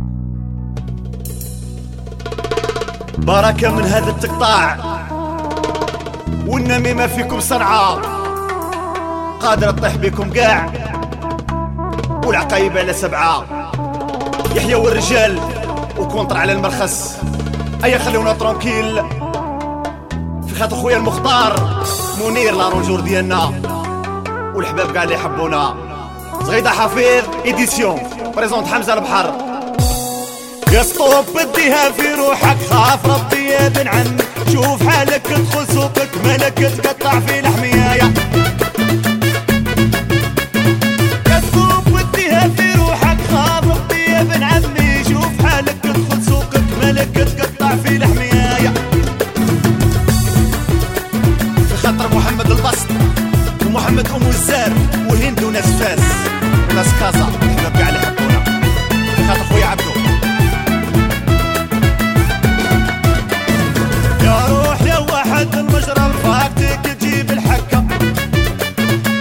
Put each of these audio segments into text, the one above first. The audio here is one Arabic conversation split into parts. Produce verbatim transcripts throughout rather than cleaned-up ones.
بركة من هذا التقطاع والنميمة فيكم صنعاء قادرة تطيح بكم قاع والعقايب على سبعة يحيى والرجال وكونطر على المرخص. ايا خليونا ترونكيل في خاطر خويا المختار منير لارونجور ديالنا والحباب قاع اللي يحبونا. زغيدة حفيظ ايديسيون بريزونت حمزة البحر. يا سطوب بديها في روحك خاف ربي يا بن عمك شوف حالك تدخل سوقك مالك تقطع في الحمياية. يا سطوب بديها في روحك خاف ربي يا بن عمي شوف حالك تدخل سوقك مالك تقطع في الحمياية. في خاطر محمد البسط ومحمد ام الزار وهند وناس فاس وناس كازا الحباب كاع اللي يحبونا. في خاطر خويا عبدو يا روح يا واحد المجرى رفاقتك تجيب الحكة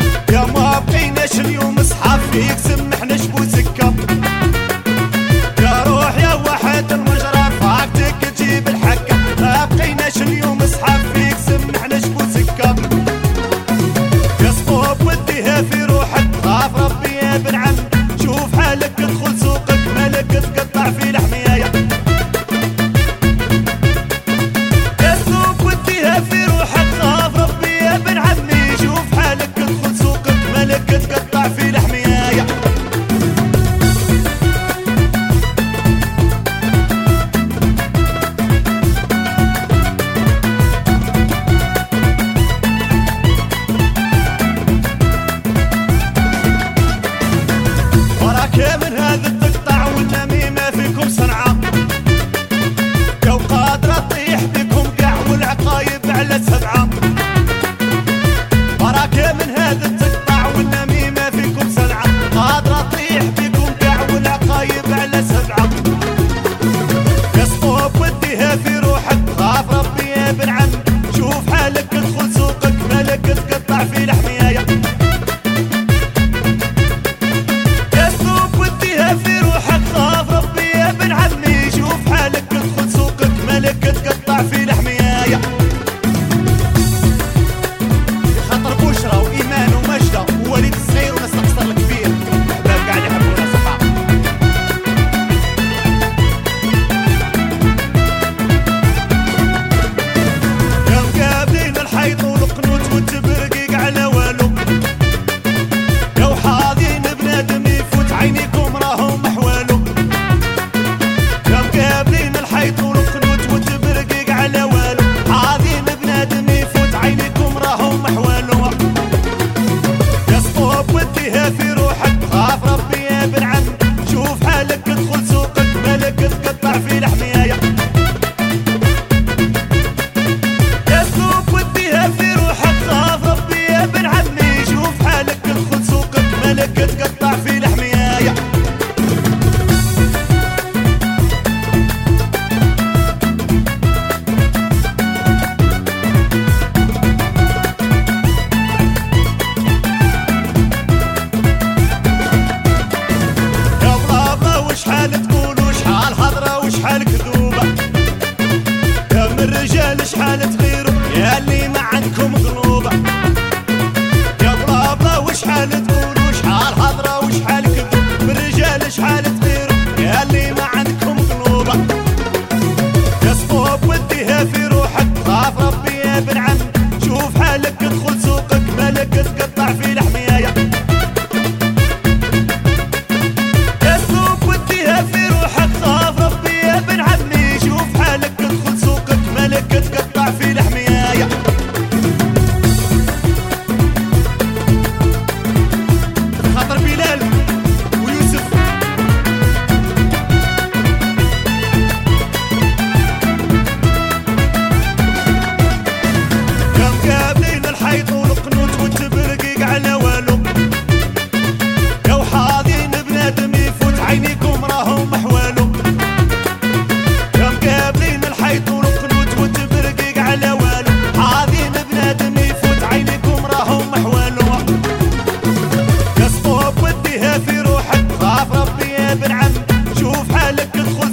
بالك تدخل